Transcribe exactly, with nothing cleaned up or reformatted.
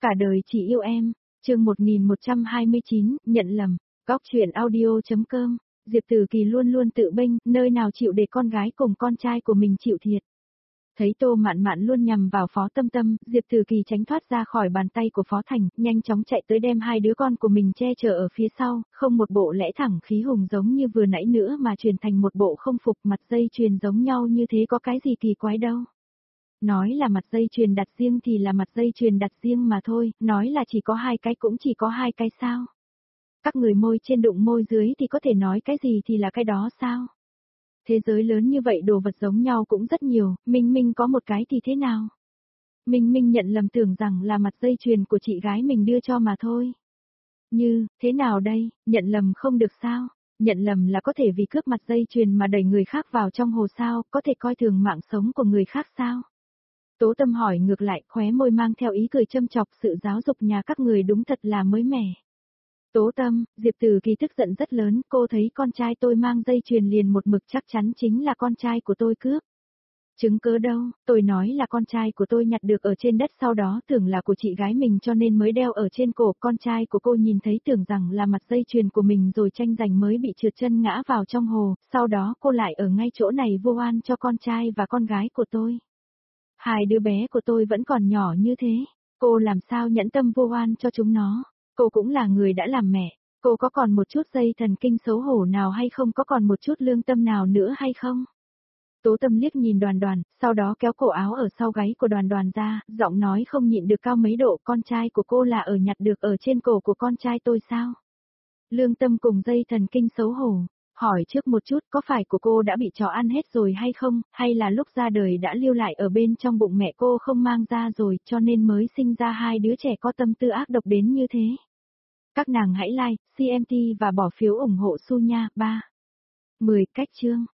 Cả đời chỉ yêu em, chương một nghìn một trăm hai mươi chín, nhận lầm, góc chuyện audio.com, Diệp Tử Kỳ luôn luôn tự bênh, nơi nào chịu để con gái cùng con trai của mình chịu thiệt. Thấy Tô Mạn Mạn luôn nhằm vào Phó Tâm Tâm, Diệp Tử Kỳ tránh thoát ra khỏi bàn tay của Phó Thành, nhanh chóng chạy tới đem hai đứa con của mình che chở ở phía sau, không một bộ lẽ thẳng khí hùng giống như vừa nãy nữa mà truyền thành một bộ không phục mặt dây chuyền giống nhau như thế có cái gì kỳ quái đâu. Nói là mặt dây chuyền đặt riêng thì là mặt dây chuyền đặt riêng mà thôi, nói là chỉ có hai cái cũng chỉ có hai cái sao. Các người môi trên đụng môi dưới thì có thể nói cái gì thì là cái đó sao. Thế giới lớn như vậy đồ vật giống nhau cũng rất nhiều, Minh Minh có một cái thì thế nào? Minh Minh nhận lầm tưởng rằng là mặt dây chuyền của chị gái mình đưa cho mà thôi. Như, thế nào đây, nhận lầm không được sao? Nhận lầm là có thể vì cướp mặt dây chuyền mà đẩy người khác vào trong hồ sao, có thể coi thường mạng sống của người khác sao? Tố Tâm hỏi ngược lại, khóe môi mang theo ý cười châm chọc, sự giáo dục nhà các người đúng thật là mới mẻ. Tố Tâm, Diệp Tử Kỳ tức giận rất lớn, cô thấy con trai tôi mang dây chuyền liền một mực chắc chắn chính là con trai của tôi cướp. Chứng cớ đâu, tôi nói là con trai của tôi nhặt được ở trên đất sau đó tưởng là của chị gái mình cho nên mới đeo ở trên cổ, con trai của cô nhìn thấy tưởng rằng là mặt dây chuyền của mình rồi tranh giành mới bị trượt chân ngã vào trong hồ, sau đó cô lại ở ngay chỗ này vu oan cho con trai và con gái của tôi. Hai đứa bé của tôi vẫn còn nhỏ như thế, cô làm sao nhẫn tâm vu oan cho chúng nó, cô cũng là người đã làm mẹ, cô có còn một chút dây thần kinh xấu hổ nào hay không, có còn một chút lương tâm nào nữa hay không? Tố Tâm liếc nhìn Đoàn Đoàn, sau đó kéo cổ áo ở sau gáy của Đoàn Đoàn ra, giọng nói không nhịn được cao mấy độ, con trai của cô là ở nhặt được ở trên cổ của con trai tôi sao? Lương tâm cùng dây thần kinh xấu hổ. Hỏi trước một chút có phải của cô đã bị chó ăn hết rồi hay không, hay là lúc ra đời đã lưu lại ở bên trong bụng mẹ cô không mang ra rồi cho nên mới sinh ra hai đứa trẻ có tâm tư ác độc đến như thế. Các nàng hãy like, xê em tê và bỏ phiếu ủng hộ Su nha, ba. mười cách chương.